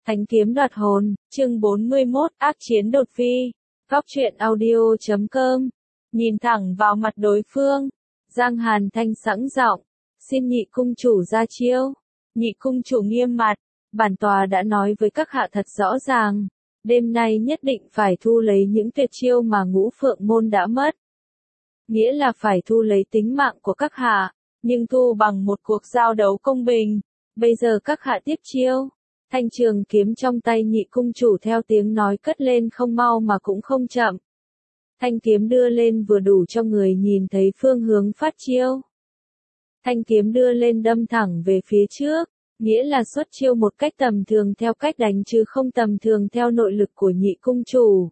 Thánh kiếm đoạt hồn, chương 41, ác chiến đột phi. Góc truyện audio.com. Nhìn thẳng vào mặt đối phương, Giang Hàn Thanh sẵn giọng, xin nhị cung chủ ra chiêu. Nhị cung chủ nghiêm mặt, bản tòa đã nói với các hạ thật rõ ràng, đêm nay nhất định phải thu lấy những tuyệt chiêu mà Ngũ Phượng môn đã mất. Nghĩa là phải thu lấy tính mạng của các hạ, nhưng thu bằng một cuộc giao đấu công bình. Bây giờ các hạ tiếp chiêu. Thanh trường kiếm trong tay nhị cung chủ theo tiếng nói cất lên không mau mà cũng không chậm. Thanh kiếm đưa lên vừa đủ cho người nhìn thấy phương hướng phát chiêu. Thanh kiếm đưa lên đâm thẳng về phía trước, nghĩa là xuất chiêu một cách tầm thường theo cách đánh chứ không tầm thường theo nội lực của nhị cung chủ.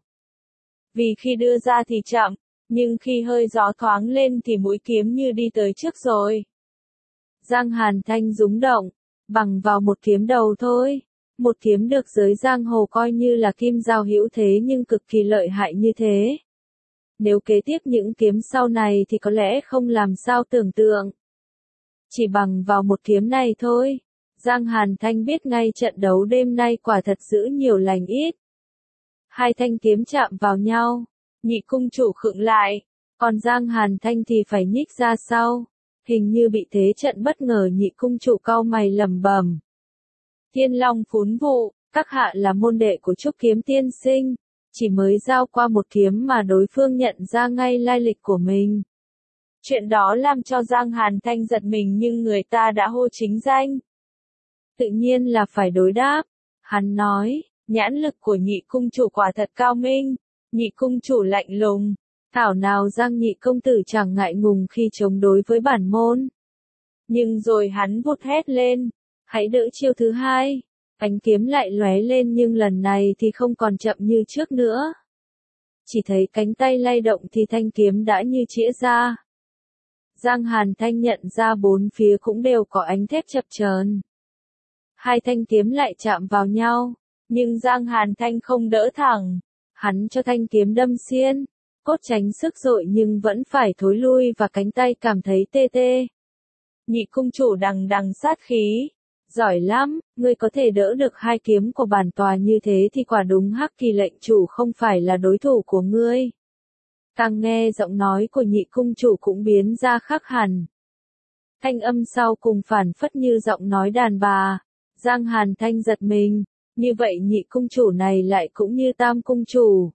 Vì khi đưa ra thì chậm, nhưng khi hơi gió thoáng lên thì mũi kiếm như đi tới trước rồi. Giang Hàn Thanh rúng động, bằng vào một kiếm đầu thôi. Một kiếm được giới giang hồ coi như là kim giao hữu thế nhưng cực kỳ lợi hại như thế. Nếu kế tiếp những kiếm sau này thì có lẽ không làm sao tưởng tượng. Chỉ bằng vào một kiếm này thôi, Giang Hàn Thanh biết ngay trận đấu đêm nay quả thật giữ nhiều lành ít. Hai thanh kiếm chạm vào nhau, nhị cung chủ khựng lại, còn Giang Hàn Thanh thì phải nhích ra sau. Hình như bị thế trận bất ngờ nhị cung chủ cau mày lẩm bẩm. Thiên Long phún vụ, các hạ là môn đệ của Trúc Kiếm tiên sinh, chỉ mới giao qua một kiếm mà đối phương nhận ra ngay lai lịch của mình. Chuyện đó làm cho Giang Hàn Thanh giật mình nhưng người ta đã hô chính danh. Tự nhiên là phải đối đáp, hắn nói, nhãn lực của nhị cung chủ quả thật cao minh, nhị cung chủ lạnh lùng, thảo nào Giang nhị công tử chẳng ngại ngùng khi chống đối với bản môn. Nhưng rồi hắn vụt hét lên. Hãy đỡ chiêu thứ hai, ánh kiếm lại lóe lên nhưng lần này thì không còn chậm như trước nữa. Chỉ thấy cánh tay lay động thì thanh kiếm đã như chĩa ra. Giang Hàn Thanh nhận ra bốn phía cũng đều có ánh thép chập chờn. Hai thanh kiếm lại chạm vào nhau, nhưng Giang Hàn Thanh không đỡ thẳng. Hắn cho thanh kiếm đâm xuyên, cốt tránh sức dội nhưng vẫn phải thối lui và cánh tay cảm thấy tê tê. Nhị cung chủ đằng đằng sát khí. Giỏi lắm, ngươi có thể đỡ được hai kiếm của bản tòa như thế thì quả đúng Hắc Kỳ lệnh chủ không phải là đối thủ của ngươi. Càng nghe giọng nói của nhị cung chủ cũng biến ra khác hẳn. Thanh âm sau cùng phản phất như giọng nói đàn bà. Giang Hàn Thanh giật mình, như vậy nhị cung chủ này lại cũng như tam cung chủ.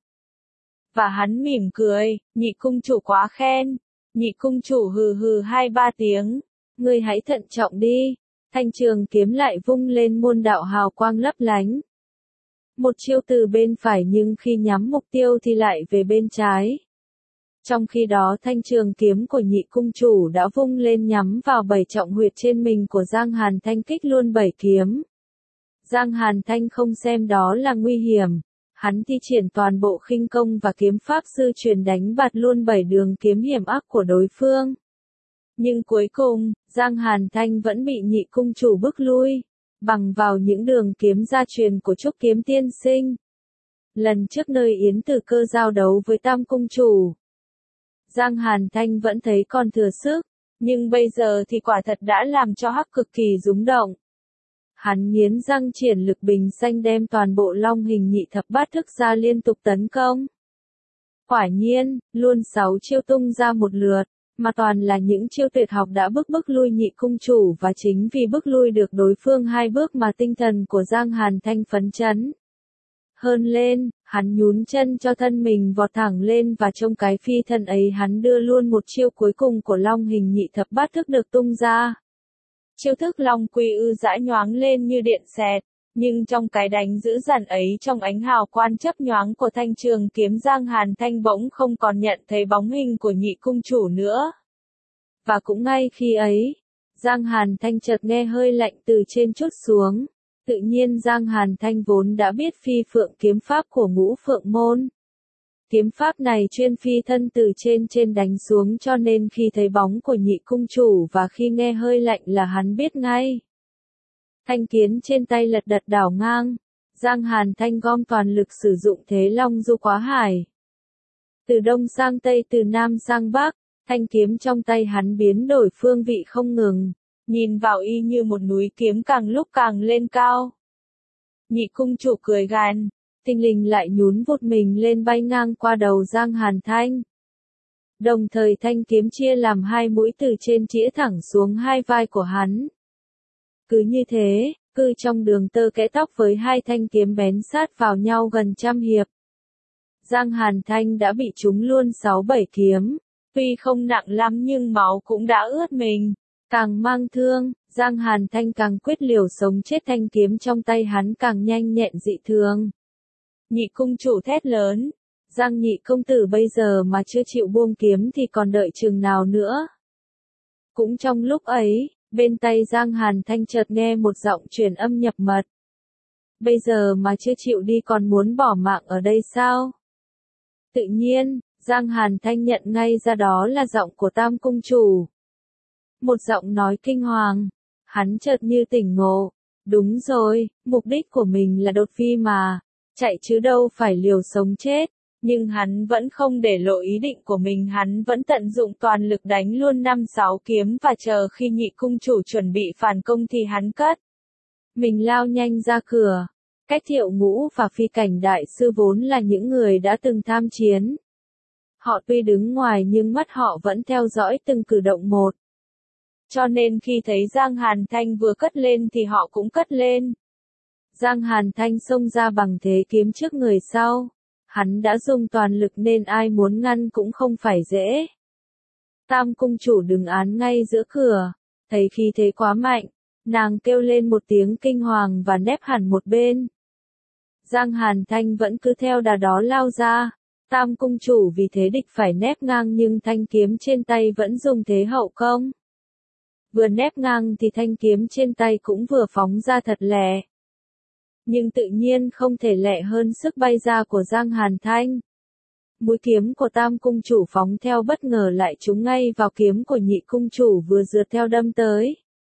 Và hắn mỉm cười, nhị cung chủ quá khen. Nhị cung chủ hừ hừ 2-3 tiếng, ngươi hãy thận trọng đi. Thanh trường kiếm lại vung lên muôn đạo hào quang lấp lánh. Một chiêu từ bên phải nhưng khi nhắm mục tiêu thì lại về bên trái. Trong khi đó thanh trường kiếm của nhị cung chủ đã vung lên nhắm vào 7 trọng huyệt trên mình của Giang Hàn Thanh kích luôn 7 kiếm. Giang Hàn Thanh không xem đó là nguy hiểm. Hắn thi triển toàn bộ khinh công và kiếm pháp sư truyền đánh bạt luôn 7 đường kiếm hiểm ác của đối phương. Nhưng cuối cùng, Giang Hàn Thanh vẫn bị nhị cung chủ bức lui, bằng vào những đường kiếm gia truyền của Trúc Kiếm tiên sinh. Lần trước nơi Yến Tử Cơ giao đấu với tam cung chủ, Giang Hàn Thanh vẫn thấy còn thừa sức, nhưng bây giờ thì quả thật đã làm cho Hắc cực kỳ rúng động. Hắn nghiến răng triển lực bình xanh đem toàn bộ long hình nhị thập bát thức ra liên tục tấn công. Quả nhiên, luôn 6 chiêu tung ra một lượt. Mà toàn là những chiêu tuyệt học đã bức lui nhị cung chủ và chính vì bức lui được đối phương 2 bước mà tinh thần của Giang Hàn Thanh phấn chấn. Hơn lên, hắn nhún chân cho thân mình vọt thẳng lên và trong cái phi thân ấy hắn đưa luôn một chiêu cuối cùng của long hình nhị thập bát thức được tung ra. Chiêu thức long quy ư dã nhoáng lên như điện xẹt. Nhưng trong cái đánh dữ dằn ấy trong ánh hào quang chớp nhoáng của thanh trường kiếm Giang Hàn Thanh bỗng không còn nhận thấy bóng hình của nhị cung chủ nữa. Và cũng ngay khi ấy, Giang Hàn Thanh chợt nghe hơi lạnh từ trên trút xuống. Tự nhiên Giang Hàn Thanh vốn đã biết phi phượng kiếm pháp của Ngũ Phượng môn. Kiếm pháp này chuyên phi thân từ trên đánh xuống cho nên khi thấy bóng của nhị cung chủ và khi nghe hơi lạnh là hắn biết ngay. Thanh kiếm trên tay lật đật đảo ngang, Giang Hàn Thanh gom toàn lực sử dụng thế long du quá hải. Từ đông sang tây từ nam sang bắc, thanh kiếm trong tay hắn biến đổi phương vị không ngừng, nhìn vào y như một núi kiếm càng lúc càng lên cao. Nhị cung chủ cười gằn, tinh linh lại nhún vụt mình lên bay ngang qua đầu Giang Hàn Thanh. Đồng thời thanh kiếm chia làm hai mũi từ trên chĩa thẳng xuống hai vai của hắn. Cứ như thế, cứ trong đường tơ kẽ tóc với hai thanh kiếm bén sát vào nhau gần trăm hiệp. Giang Hàn Thanh đã bị trúng luôn 6-7 kiếm, tuy không nặng lắm nhưng máu cũng đã ướt mình. Càng mang thương, Giang Hàn Thanh càng quyết liều sống chết, thanh kiếm trong tay hắn càng nhanh nhẹn dị thường. Nhị cung chủ thét lớn, Giang nhị công tử bây giờ mà chưa chịu buông kiếm thì còn đợi chừng nào nữa. Cũng trong lúc ấy, bên tay Giang Hàn Thanh chợt nghe một giọng truyền âm nhập mật. Bây giờ mà chưa chịu đi còn muốn bỏ mạng ở đây sao? Tự nhiên, Giang Hàn Thanh nhận ngay ra đó là giọng của Tam cung chủ. Một giọng nói kinh hoàng, hắn chợt như tỉnh ngộ. Đúng rồi, mục đích của mình là đột phi mà, chạy chứ đâu phải liều sống chết. Nhưng hắn vẫn không để lộ ý định của mình, hắn vẫn tận dụng toàn lực đánh luôn 5-6 kiếm và chờ khi nhị cung chủ chuẩn bị phản công thì hắn cất. Mình lao nhanh ra cửa. Cách Thiệu Ngũ và Phi Cảnh Đại Sư vốn là những người đã từng tham chiến. Họ tuy đứng ngoài nhưng mắt họ vẫn theo dõi từng cử động một. Cho nên khi thấy Giang Hàn Thanh vừa cất lên thì họ cũng cất lên. Giang Hàn Thanh xông ra bằng thế kiếm trước người sau. Hắn đã dùng toàn lực nên ai muốn ngăn cũng không phải dễ. Tam cung chủ đứng án ngay giữa cửa. Thấy khí thế quá mạnh, nàng kêu lên một tiếng kinh hoàng và nép hẳn một bên. Giang Hàn Thanh vẫn cứ theo đà đó lao ra. Tam cung chủ vì thế địch phải nép ngang nhưng thanh kiếm trên tay vẫn dùng thế hậu công. Vừa nép ngang thì thanh kiếm trên tay cũng vừa phóng ra thật lẹ. Nhưng tự nhiên không thể lẹ hơn sức bay ra của Giang Hàn Thanh. Mũi kiếm của Tam cung chủ phóng theo bất ngờ lại trúng ngay vào kiếm của nhị cung chủ vừa rượt theo đâm tới.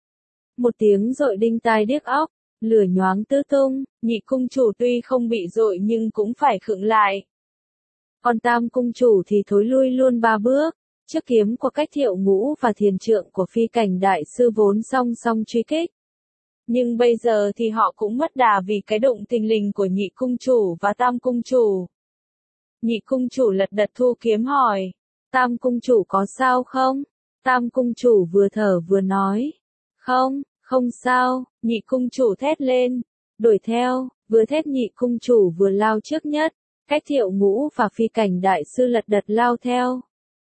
Một tiếng rội đinh tai điếc óc, lửa nhoáng tứ tung, nhị cung chủ tuy không bị rội nhưng cũng phải khựng lại. Còn Tam cung chủ thì thối lui luôn 3 bước, trước kiếm của Cách Thiệu Ngũ và thiền trượng của Phi Cảnh Đại Sư vốn song song truy kích. Nhưng bây giờ thì họ cũng mất đà vì cái động thình lình của nhị cung chủ và Tam cung chủ. Nhị cung chủ lật đật thu kiếm hỏi, Tam cung chủ có sao không? Tam cung chủ vừa thở vừa nói, không sao. Nhị cung chủ thét lên, đuổi theo, vừa thét nhị cung chủ vừa lao trước nhất. Cách Thiệu Ngũ và Phi Cảnh Đại Sư lật đật lao theo.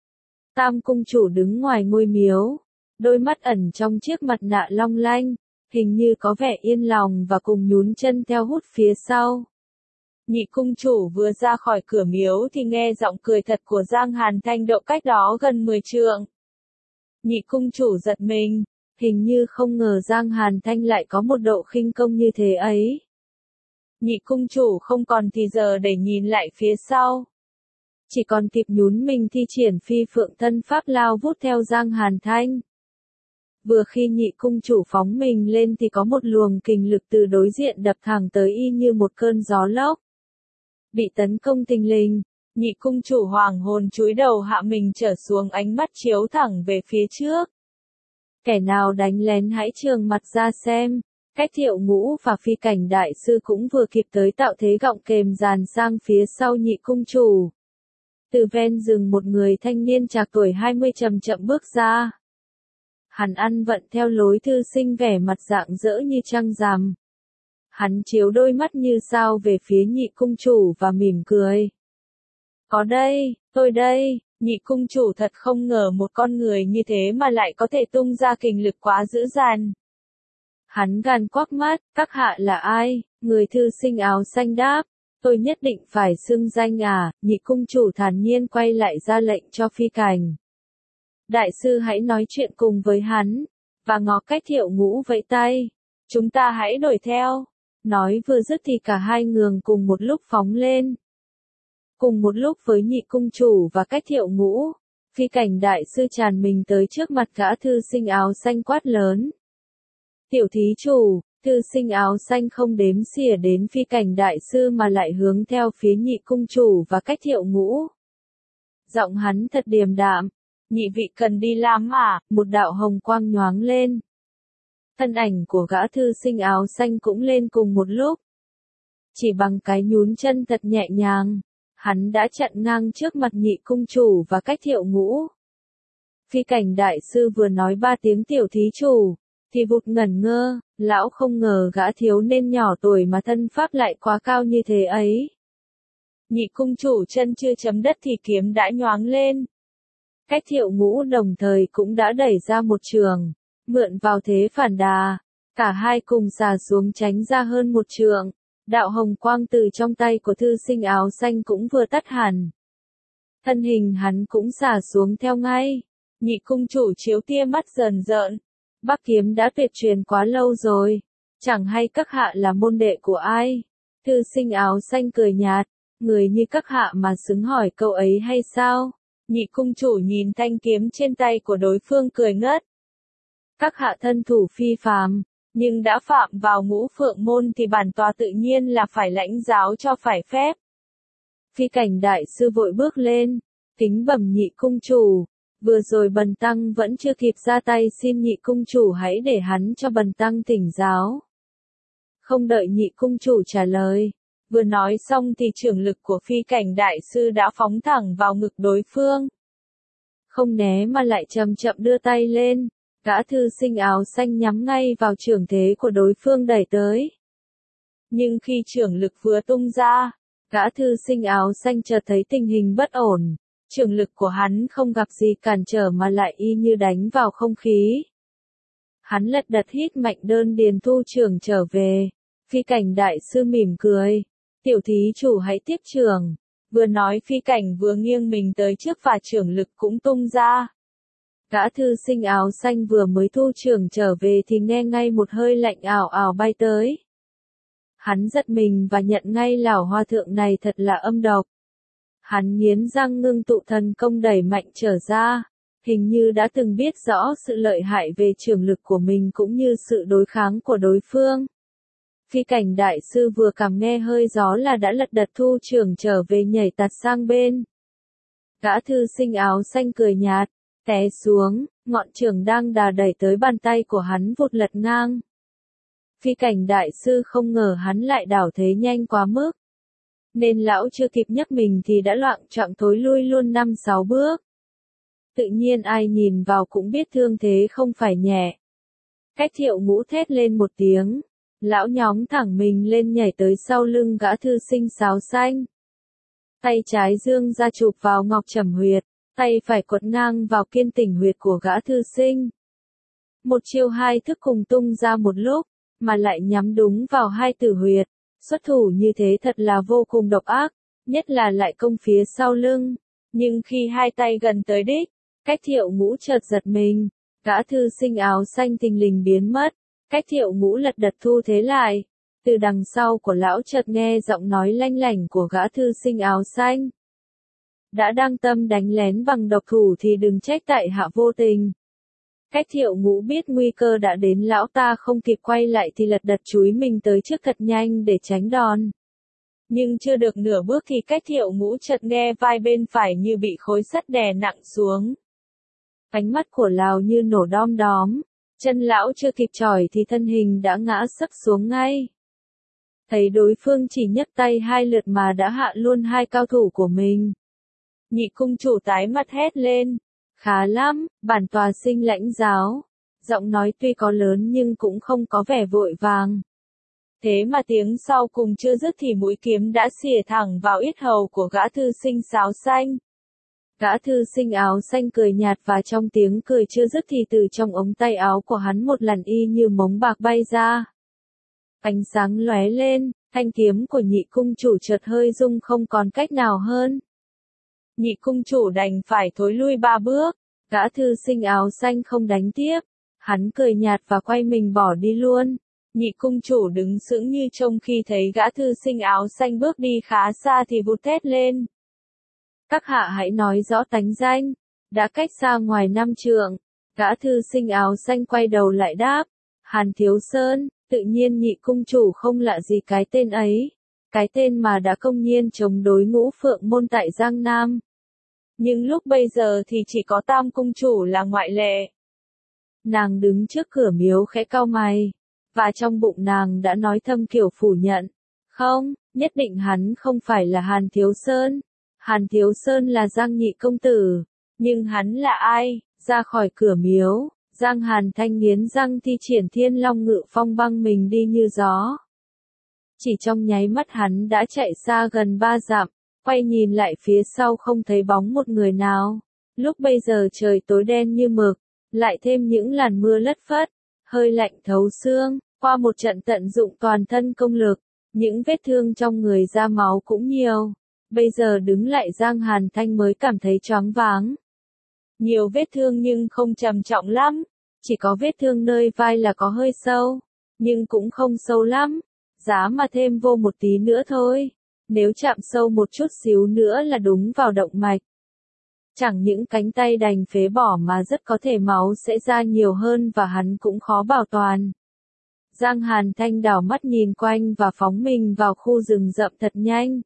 Tam cung chủ đứng ngoài ngôi miếu, đôi mắt ẩn trong chiếc mặt nạ long lanh, hình như có vẻ yên lòng và cùng nhún chân theo hút phía sau. Nhị cung chủ vừa ra khỏi cửa miếu thì nghe giọng cười thật của Giang Hàn Thanh độ cách đó gần 10 trượng. Nhị cung chủ giật mình, hình như không ngờ Giang Hàn Thanh lại có một độ khinh công như thế ấy. Nhị cung chủ không còn thì giờ để nhìn lại phía sau. Chỉ còn kịp nhún mình thi triển phi phượng thân pháp lao vút theo Giang Hàn Thanh. Vừa khi nhị cung chủ phóng mình lên thì có một luồng kình lực từ đối diện đập thẳng tới y như một cơn gió lốc. Bị tấn công thình lình, nhị cung chủ hoàng hồn chúi đầu hạ mình trở xuống, ánh mắt chiếu thẳng về phía trước. Kẻ nào đánh lén hãy trường mặt ra xem. Cách Thiệu Ngũ và Phi Cảnh Đại Sư cũng vừa kịp tới tạo thế gọng kềm dàn sang phía sau nhị cung chủ. Từ ven rừng một người thanh niên trạc tuổi 20 chậm chậm bước ra. Hắn ăn vận theo lối thư sinh, vẻ mặt rạng rỡ như trăng rằm. Hắn chiếu đôi mắt như sao về phía nhị cung chủ và mỉm cười. Có đây, tôi đây. Nhị cung chủ thật không ngờ một con người như thế mà lại có thể tung ra kình lực quá dữ dằn. Hắn gằn quắc mắt, các hạ là ai? Người thư sinh áo xanh đáp, tôi nhất định phải xưng danh à? Nhị cung chủ thản nhiên quay lại ra lệnh cho Phi Cảnh Đại Sư hãy nói chuyện cùng với hắn, và ngó Cách Thiệu Ngũ vẫy tay, chúng ta hãy đuổi theo. Nói vừa dứt thì cả hai người cùng một lúc phóng lên. Cùng một lúc với nhị cung chủ và Cách Thiệu Ngũ, Phi Cảnh Đại Sư tràn mình tới trước mặt gã thư sinh áo xanh quát lớn. Tiểu thí chủ, thư sinh áo xanh không đếm xỉa đến Phi Cảnh Đại Sư mà lại hướng theo phía nhị cung chủ và Cách Thiệu Ngũ. Giọng hắn thật điềm đạm, nhị vị cần đi làm à? Một đạo hồng quang nhoáng lên. Thân ảnh của gã thư sinh áo xanh cũng lên cùng một lúc. chỉ bằng cái nhún chân thật nhẹ nhàng, hắn đã chặn ngang trước mặt Nhị cung chủ và Cách Thiệu Ngũ. Phi Cảnh đại sư vừa nói 3 tiếng tiểu thí chủ, thì vụt ngẩn ngơ, lão không ngờ gã thiếu niên nhỏ tuổi mà thân pháp lại quá cao như thế ấy. Nhị cung chủ chân chưa chấm đất thì kiếm đã nhoáng lên. Cách Thiệu Ngũ đồng thời cũng đã đẩy ra một trường, mượn vào thế phản đà, cả hai cùng xà xuống tránh ra hơn một trượng. Đạo hồng quang từ trong tay của thư sinh áo xanh cũng vừa tắt hẳn. Thân hình hắn cũng xả xuống theo ngay. Nhị cung chủ chiếu tia mắt rờn rợn. Bắc kiếm đã tuyệt truyền quá lâu rồi. Chẳng hay các hạ là môn đệ của ai? Thư sinh áo xanh cười nhạt. Người như các hạ mà xứng hỏi câu ấy hay sao? Nhị cung chủ nhìn thanh kiếm trên tay của đối phương cười ngất. Các hạ thân thủ phi phàm, nhưng đã phạm vào Ngũ Phượng môn thì bản tòa tự nhiên là phải lãnh giáo cho phải phép. Phi Cảnh đại sư vội bước lên, kính bẩm Nhị cung chủ, vừa rồi bần tăng vẫn chưa kịp ra tay, xin Nhị cung chủ hãy để hắn cho bần tăng thỉnh giáo. Không đợi Nhị cung chủ trả lời, vừa nói xong thì trưởng lực của Phi Cảnh đại sư đã phóng thẳng vào ngực đối phương. Không né mà lại chậm chậm đưa tay lên. Gã thư sinh áo xanh nhắm ngay vào trưởng thế của đối phương đẩy tới. Nhưng khi trưởng lực vừa tung ra, gã thư sinh áo xanh chợt thấy tình hình bất ổn. Trưởng lực của hắn không gặp gì cản trở mà lại y như đánh vào không khí. Hắn lật đật hít mạnh đơn điền thu trưởng trở về. Phi Cảnh đại sư mỉm cười. Tiểu thí chủ hãy tiếp trưởng. Vừa nói Phi Cảnh vừa nghiêng mình tới trước và trưởng lực cũng tung ra. Gã thư sinh áo xanh vừa mới thu trưởng trở về thì nghe ngay một hơi lạnh ảo ảo bay tới. Hắn giật mình và nhận ngay lão hòa thượng này thật là âm độc. Hắn nghiến răng ngưng tụ thần công đẩy mạnh trở ra, hình như đã từng biết rõ sự lợi hại về trưởng lực của mình cũng như sự đối kháng của đối phương. Phi Cảnh đại sư vừa cảm nghe hơi gió là đã lật đật thu trưởng trở về, nhảy tạt sang bên. Gã thư sinh áo xanh cười nhạt. Té xuống, ngọn trường đang đà đẩy tới bàn tay của hắn vụt lật ngang. Phi Cảnh đại sư không ngờ hắn lại đảo thế nhanh quá mức. Nên lão chưa kịp nhấc mình thì đã loạng choạng thối lui luôn 5-6 bước. Tự nhiên ai nhìn vào cũng biết thương thế không phải nhẹ. Cách Thiệu Ngũ thét lên một tiếng. Lão nhóng thẳng mình lên nhảy tới sau lưng gã thư sinh áo xanh. Tay trái dương ra chụp vào ngọc trầm huyệt. Tay phải quật ngang vào kiên tỉnh huyệt của gã thư sinh. Một chiêu hai thức cùng tung ra một lúc, mà lại nhắm đúng vào hai tử huyệt. Xuất thủ như thế thật là vô cùng độc ác, nhất là lại công phía sau lưng. Nhưng khi hai tay gần tới đích, Cách Thiệu Ngũ chợt giật mình, gã thư sinh áo xanh thình lình biến mất. Cách Thiệu Ngũ lật đật thu thế lại. Từ đằng sau của lão chợt nghe giọng nói lanh lảnh của gã thư sinh áo xanh. Đã đang tâm đánh lén bằng độc thủ thì đừng trách tại hạ vô tình. Cách Thiệu Ngũ biết nguy cơ đã đến, lão ta không kịp quay lại thì lật đật chúi mình tới trước thật nhanh để tránh đòn. Nhưng chưa được nửa bước thì Cách Thiệu Ngũ chợt nghe vai bên phải như bị khối sắt đè nặng xuống. Ánh mắt của lão như nổ đom đóm, chân lão chưa kịp chỏi thì thân hình đã ngã sấp xuống ngay. Thấy đối phương chỉ nhấc tay 2 lượt mà đã hạ luôn 2 cao thủ của mình. Nhị cung chủ tái mặt hét lên. Khá lắm, bản tòa xin lãnh giáo. Giọng nói tuy có lớn nhưng cũng không có vẻ vội vàng. Thế mà tiếng sau cùng chưa dứt thì mũi kiếm đã xỉa thẳng vào yết hầu của gã thư sinh áo xanh. Gã thư sinh áo xanh cười nhạt và trong tiếng cười chưa dứt thì từ trong ống tay áo của hắn một làn y như mống bạc bay ra. Ánh sáng lóe lên, thanh kiếm của nhị cung chủ chợt hơi rung không còn cách nào hơn. Nhị cung chủ đành phải thối lui 3 bước, gã thư sinh áo xanh không đánh tiếp. Hắn cười nhạt và quay mình bỏ đi luôn. Nhị cung chủ đứng sững như trông khi thấy gã thư sinh áo xanh bước đi khá xa thì vụt thét lên. Các hạ hãy nói rõ tánh danh, đã cách xa ngoài 5 trượng. Gã thư sinh áo xanh quay đầu lại đáp. Hàn Thiếu Sơn. Tự nhiên nhị cung chủ không lạ gì cái tên ấy. Cái tên mà đã công nhiên chống đối Ngũ Phượng môn tại Giang Nam. Nhưng lúc bây giờ thì chỉ có Tam cung chủ là ngoại lệ. Nàng đứng trước cửa miếu khẽ cau mày. Và trong bụng nàng đã nói thầm kiểu phủ nhận. Không, Nhất định hắn không phải là Hàn Thiếu Sơn. Hàn Thiếu Sơn là Giang nhị công tử. Nhưng hắn là ai? Ra khỏi cửa miếu, Giang Hàn Thanh nghiến răng thi triển Thiên Long Ngự Phong băng mình đi như gió. Chỉ trong nháy mắt hắn đã chạy xa gần 3 dặm, quay nhìn lại phía sau không thấy bóng một người nào. Lúc bây giờ trời tối đen như mực, lại thêm những làn mưa lất phất, hơi lạnh thấu xương, qua một trận tận dụng toàn thân công lực, những vết thương trong người ra máu cũng nhiều. Bây giờ đứng lại Giang Hàn Thanh mới cảm thấy choáng váng. Nhiều vết thương nhưng không trầm trọng lắm, chỉ có vết thương nơi vai là có hơi sâu, nhưng cũng không sâu lắm, giá mà thêm vô một tí nữa thôi, nếu chạm sâu một chút xíu nữa là đúng vào động mạch. Chẳng những cánh tay đành phế bỏ mà rất có thể máu sẽ ra nhiều hơn và hắn cũng khó bảo toàn. Giang Hàn Thanh đảo mắt nhìn quanh và phóng mình vào khu rừng rậm thật nhanh.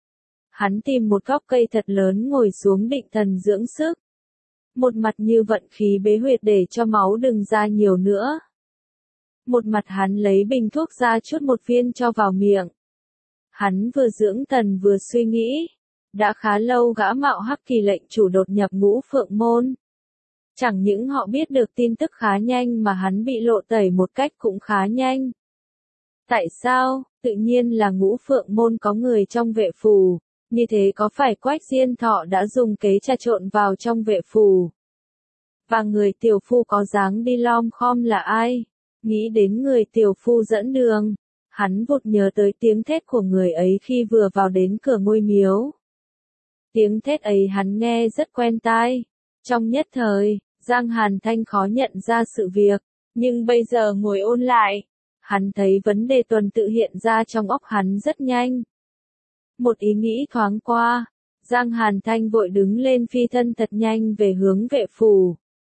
Hắn tìm một gốc cây thật lớn ngồi xuống định thần dưỡng sức. Một mặt như vận khí bế huyệt để cho máu đừng ra nhiều nữa. Một mặt hắn lấy bình thuốc ra chút một viên cho vào miệng. Hắn vừa dưỡng thần vừa suy nghĩ. Đã khá lâu gã Mạo Hắc Kỳ lệnh chủ đột nhập Ngũ Phượng Môn. Chẳng những họ biết được tin tức khá nhanh mà hắn bị lộ tẩy một cách cũng khá nhanh. Tại sao? Tự nhiên là Ngũ Phượng Môn có người trong vệ phù. Như thế có phải Quách Diên Thọ đã dùng kế trà trộn vào trong vệ phù? Và người tiểu phu có dáng đi lom khom là ai? Nghĩ đến người tiểu phu dẫn đường, hắn vụt nhớ tới tiếng thét của người ấy khi vừa vào đến cửa ngôi miếu. Tiếng thét ấy hắn nghe rất quen tai. Trong nhất thời, Giang Hàn Thanh khó nhận ra sự việc, nhưng bây giờ ngồi ôn lại, hắn thấy vấn đề tuần tự hiện ra trong óc hắn rất nhanh. Một ý nghĩ thoáng qua, Giang Hàn Thanh vội đứng lên phi thân thật nhanh về hướng vệ phủ.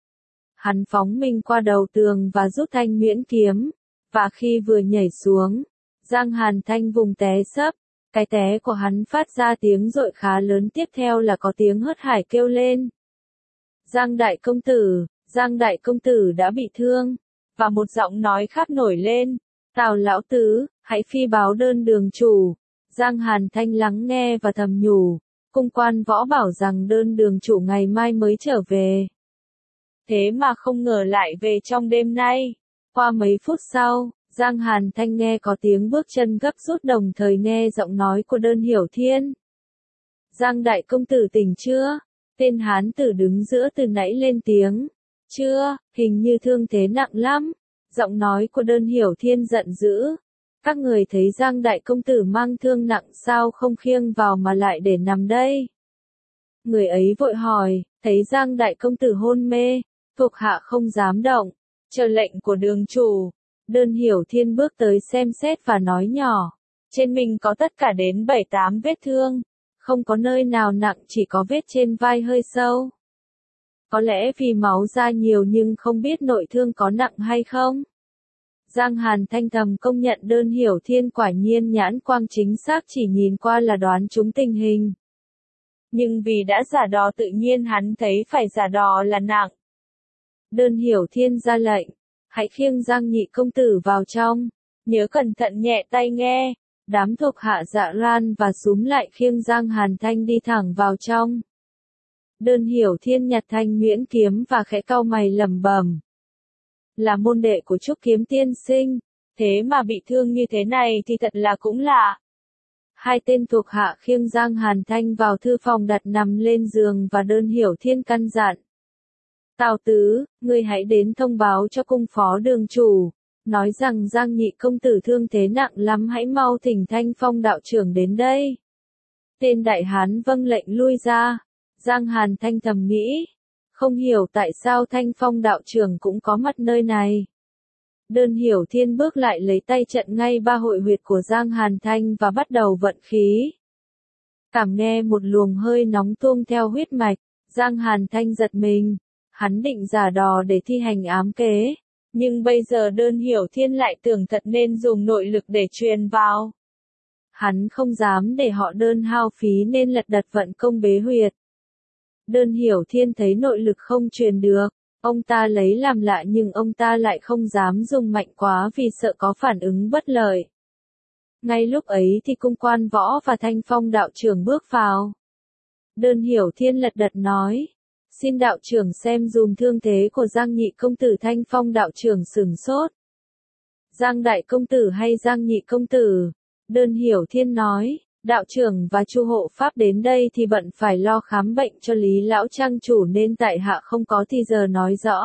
Hắn phóng mình qua đầu tường và rút thanh nhuyễn kiếm, và khi vừa nhảy xuống, Giang Hàn Thanh vùng té sấp, cái té của hắn phát ra tiếng rội khá lớn, tiếp theo là có tiếng hớt hải kêu lên. Giang đại công tử đã bị thương, và một giọng nói khác nổi lên, Tào lão tứ, hãy phi báo đơn đường chủ. Giang Hàn Thanh lắng nghe và thầm nhủ, cung quan võ bảo rằng đơn đường chủ ngày mai mới trở về. Thế mà không ngờ lại về trong đêm nay. Qua mấy phút sau, Giang Hàn Thanh nghe có tiếng bước chân gấp rút đồng thời nghe giọng nói của Đơn Hiểu Thiên. Giang đại công tử tỉnh chưa? Tên hán tử đứng giữa từ nãy lên tiếng. Chưa, hình như thương thế nặng lắm. Giọng nói của Đơn Hiểu Thiên giận dữ. Các người thấy Giang đại công tử mang thương nặng sao không khiêng vào mà lại để nằm đây? Người ấy vội hỏi, thấy Giang đại công tử hôn mê, thuộc hạ không dám động, chờ lệnh của đường chủ. Đơn Hiểu Thiên bước tới xem xét và nói nhỏ, trên mình có tất cả đến 7-8 vết thương, không có nơi nào nặng, chỉ có vết trên vai hơi sâu. Có lẽ vì máu ra nhiều nhưng không biết nội thương có nặng hay không. Giang Hàn Thanh thầm công nhận Đơn Hiểu Thiên quả nhiên nhãn quang chính xác, chỉ nhìn qua là đoán trúng tình hình. Nhưng vì đã giả đò tự nhiên hắn thấy phải giả đò là nặng. Đơn Hiểu Thiên ra lệnh, hãy khiêng Giang nhị công tử vào trong, nhớ cẩn thận nhẹ tay nghe. Đám thuộc hạ dạ ran và xúm lại khiêng Giang Hàn Thanh đi thẳng vào trong. Đơn Hiểu Thiên nhặt thanh nhuyễn kiếm và khẽ cau mày lẩm bẩm. Là môn đệ của Trúc Kiếm tiên sinh, thế mà bị thương như thế này thì thật là cũng lạ. Hai tên thuộc hạ khiêng Giang Hàn Thanh vào thư phòng đặt nằm lên giường và Đơn Hiểu Thiên căn dặn. Tào tứ, ngươi hãy đến thông báo cho cung phó đường chủ, nói rằng Giang nhị công tử thương thế nặng lắm, hãy mau thỉnh Thanh Phong đạo trưởng đến đây. Tên đại hán vâng lệnh lui ra. Giang Hàn Thanh thầm nghĩ, không hiểu tại sao Thanh Phong đạo trưởng cũng có mặt nơi này. Đơn Hiểu Thiên bước lại lấy tay chặn ngay ba hội huyệt của Giang Hàn Thanh và bắt đầu vận khí. Cảm nghe một luồng hơi nóng tuôn theo huyết mạch, Giang Hàn Thanh giật mình, hắn định giả đò để thi hành ám kế, nhưng bây giờ Đơn Hiểu Thiên lại tưởng thật nên dùng nội lực để truyền vào. Hắn không dám để họ Đơn hao phí nên lật đật vận công bế huyệt. Đơn Hiểu Thiên thấy nội lực không truyền được, ông ta lấy làm lạ nhưng ông ta lại không dám dùng mạnh quá vì sợ có phản ứng bất lợi. Ngay lúc ấy thì Cung Quan Võ và Thanh Phong đạo trưởng bước vào. Đơn Hiểu Thiên lật đật nói. Xin đạo trưởng xem dùm thương thế của Giang nhị công tử. Thanh Phong đạo trưởng sửng sốt. Giang đại công tử hay Giang nhị công tử? Đơn Hiểu Thiên nói. Đạo trưởng và Chu hộ pháp đến đây thì bận phải lo khám bệnh cho Lý lão trang chủ nên tại hạ không có thì giờ nói rõ.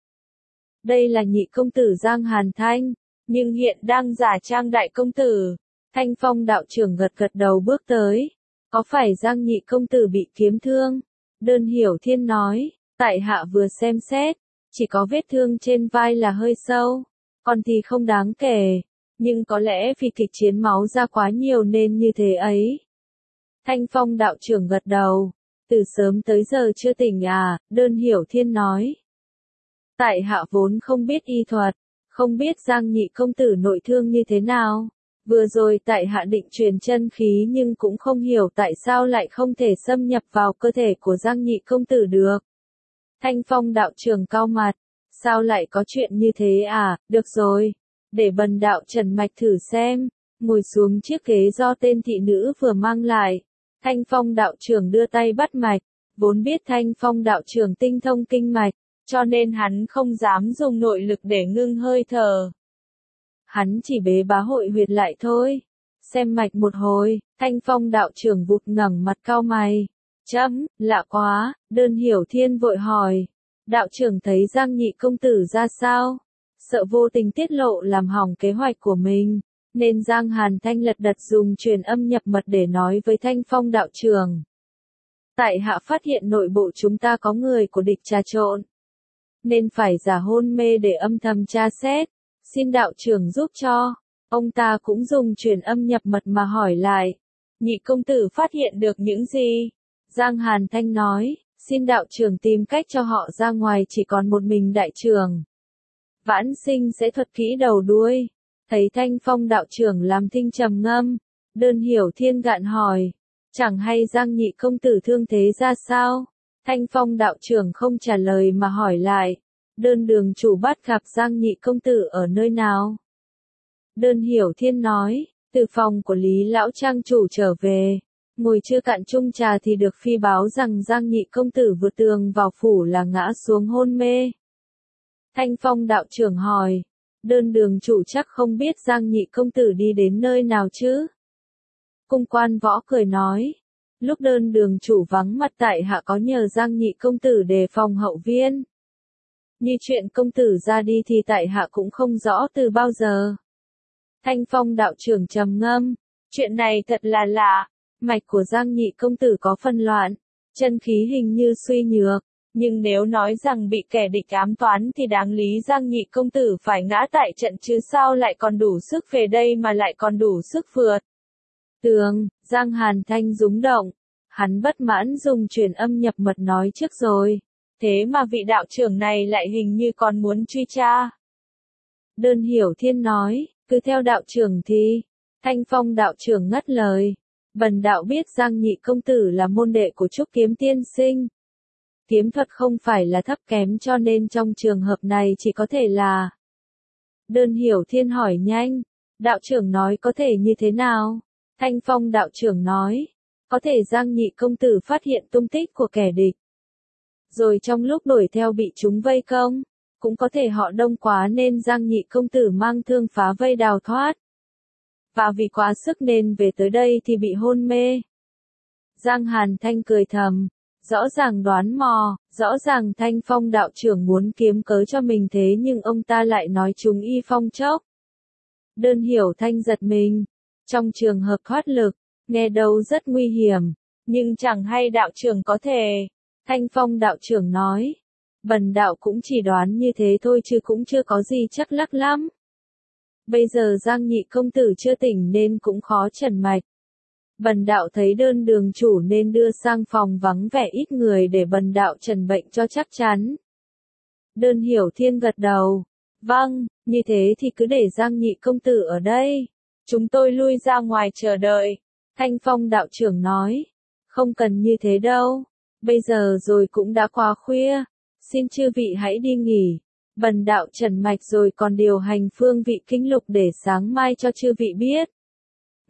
Đây là nhị công tử Giang Hàn Thanh, nhưng hiện đang giả trang đại công tử. Thanh Phong đạo trưởng gật gật đầu bước tới. Có phải Giang nhị công tử bị kiếm thương? Đơn Hiểu Thiên nói, tại hạ vừa xem xét, chỉ có vết thương trên vai là hơi sâu, còn thì không đáng kể, nhưng có lẽ vì kịch chiến máu ra quá nhiều nên như thế ấy. Thanh Phong đạo trưởng gật đầu, từ sớm tới giờ chưa tỉnh à? Đơn Hiểu Thiên nói. Tại hạ vốn không biết y thuật, không biết Giang nhị công tử nội thương như thế nào. Vừa rồi tại hạ định truyền chân khí nhưng cũng không hiểu tại sao lại không thể xâm nhập vào cơ thể của Giang nhị công tử được. Thanh Phong đạo trưởng cau mặt, sao lại có chuyện như thế à? Được rồi, để bần đạo trần mạch thử xem. Ngồi xuống chiếc ghế do tên thị nữ vừa mang lại. Thanh Phong đạo trưởng đưa tay bắt mạch, vốn biết Thanh Phong đạo trưởng tinh thông kinh mạch, cho nên hắn không dám dùng nội lực để ngưng hơi thở. Hắn chỉ bế bá hội huyệt lại thôi. Xem mạch một hồi, Thanh Phong đạo trưởng vụt ngẩng mặt cau mày. Chấm, lạ quá, Đơn Hiểu Thiên vội hỏi. Đạo trưởng thấy Giang nhị công tử ra sao? Sợ vô tình tiết lộ làm hỏng kế hoạch của mình, nên Giang Hàn Thanh lật đật dùng truyền âm nhập mật để nói với Thanh Phong đạo trưởng. Tại hạ phát hiện nội bộ chúng ta có người của địch trà trộn, nên phải giả hôn mê để âm thầm tra xét. Xin đạo trưởng giúp cho. Ông ta cũng dùng truyền âm nhập mật mà hỏi lại. Nhị công tử phát hiện được những gì? Giang Hàn Thanh nói, xin đạo trưởng tìm cách cho họ ra ngoài, chỉ còn một mình đại trưởng. Vãn sinh sẽ thuật kỹ đầu đuôi. Thấy Thanh Phong đạo trưởng làm thinh trầm ngâm, Đơn Hiểu Thiên gạn hỏi, chẳng hay Giang nhị công tử thương thế ra sao? Thanh Phong đạo trưởng không trả lời mà hỏi lại. Đơn đường chủ bắt gặp Giang nhị công tử ở nơi nào? Đơn Hiểu Thiên nói, từ phòng của Lý lão trang chủ trở về, ngồi chưa cạn chung trà thì được phi báo rằng Giang nhị công tử vượt tường vào phủ là ngã xuống hôn mê. Thanh Phong đạo trưởng hỏi, Đơn đường chủ chắc không biết Giang nhị công tử đi đến nơi nào chứ? Cung Quan Võ cười nói, lúc Đơn đường chủ vắng mặt tại hạ có nhờ Giang nhị công tử đề phòng hậu viên. Như chuyện công tử ra đi thì tại hạ cũng không rõ từ bao giờ. Thanh Phong đạo trưởng trầm ngâm, chuyện này thật là lạ, mạch của Giang nhị công tử có phân loạn, chân khí hình như suy nhược, nhưng nếu nói rằng bị kẻ địch ám toán thì đáng lý Giang nhị công tử phải ngã tại trận chứ sao lại còn đủ sức về đây mà lại còn đủ sức vượt tường. Giang Hàn Thanh rúng động, hắn bất mãn dùng truyền âm nhập mật nói trước rồi. Thế mà vị đạo trưởng này lại hình như còn muốn truy tra. Đơn Hiểu Thiên nói, cứ theo đạo trưởng thì. Thanh Phong đạo trưởng ngắt lời. Bần đạo biết Giang nhị công tử là môn đệ của Trúc Kiếm tiên sinh. Kiếm thuật không phải là thấp kém cho nên trong trường hợp này chỉ có thể là. Đơn Hiểu Thiên hỏi nhanh. Đạo trưởng nói có thể như thế nào? Thanh Phong đạo trưởng nói. Có thể Giang nhị công tử phát hiện tung tích của kẻ địch. Rồi trong lúc đuổi theo bị chúng vây công, cũng có thể họ đông quá nên Giang nhị công tử mang thương phá vây đào thoát. Và vì quá sức nên về tới đây thì bị hôn mê. Giang Hàn Thanh cười thầm, rõ ràng đoán mò, rõ ràng Thanh Phong đạo trưởng muốn kiếm cớ cho mình thế nhưng ông ta lại nói chúng y phong chốc. Đơn Hiểu Thanh giật mình, trong trường hợp thoát lực, nghe đâu rất nguy hiểm, nhưng chẳng hay đạo trưởng có thể. Thanh Phong đạo trưởng nói, bần đạo cũng chỉ đoán như thế thôi chứ cũng chưa có gì chắc lắc lắm. Bây giờ Giang nhị công tử chưa tỉnh nên cũng khó trần mạch. Bần đạo thấy Đơn đường chủ nên đưa sang phòng vắng vẻ ít người để bần đạo trần bệnh cho chắc chắn. Đơn Hiểu Thiên gật đầu, vâng, như thế thì cứ để Giang nhị công tử ở đây. Chúng tôi lui ra ngoài chờ đợi. Thanh Phong đạo trưởng nói, không cần như thế đâu. Bây giờ rồi cũng đã quá khuya, xin chư vị hãy đi nghỉ. Bần đạo trần mạch rồi còn điều hành phương vị kinh lục để sáng mai cho chư vị biết.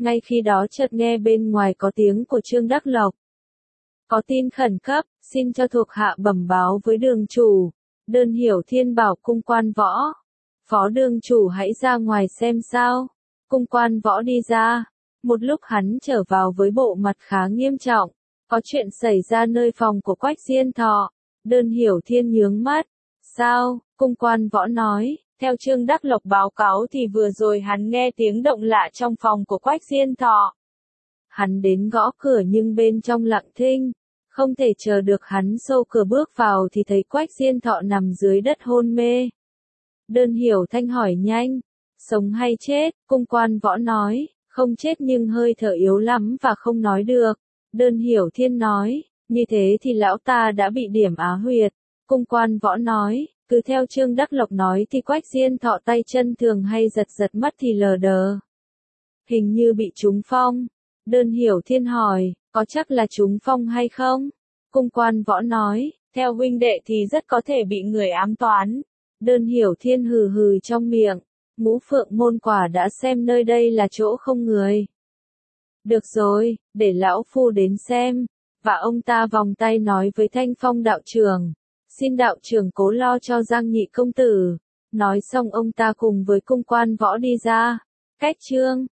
Ngay khi đó chợt nghe bên ngoài có tiếng của Trương Đắc Lộc. Có tin khẩn cấp, xin cho thuộc hạ bẩm báo với đường chủ. Đơn Hiểu Thiên bảo cung quan võ. Phó đường chủ hãy ra ngoài xem sao. Cung quan võ đi ra. Một lúc hắn trở vào với bộ mặt khá nghiêm trọng. Có chuyện xảy ra nơi phòng của Quách Diên Thọ. Đơn Hiểu Thiên nhướng mắt. Sao? Cung quan võ nói. Theo Trương Đắc Lộc báo cáo thì vừa rồi hắn nghe tiếng động lạ trong phòng của Quách Diên Thọ. Hắn đến gõ cửa nhưng bên trong lặng thinh. Không thể chờ được hắn xâu cửa bước vào thì thấy Quách Diên Thọ nằm dưới đất hôn mê. Đơn Hiểu Thanh hỏi nhanh. Sống hay chết? Cung quan võ nói. Không chết nhưng hơi thở yếu lắm và không nói được. Đơn Hiểu Thiên nói. Như thế thì lão ta đã bị điểm á huyệt. Cung quan võ nói. Cứ theo Trương Đắc Lộc nói thì Quách Diên Thọ tay chân thường hay giật giật mắt thì lờ đờ. Hình như bị trúng phong. Đơn Hiểu Thiên hỏi, có chắc là trúng phong hay không? Cung quan võ nói, theo huynh đệ thì rất có thể bị người ám toán. Đơn Hiểu Thiên hừ hừ trong miệng. Ngũ Phượng Môn quả đã xem nơi đây là chỗ không người. Được rồi, để lão phu đến xem. Và ông ta vòng tay nói với Thanh Phong đạo trưởng. Xin đạo trưởng cố lo cho Giang Nhị công tử. Nói xong ông ta cùng với cung quan võ đi ra. Cách chương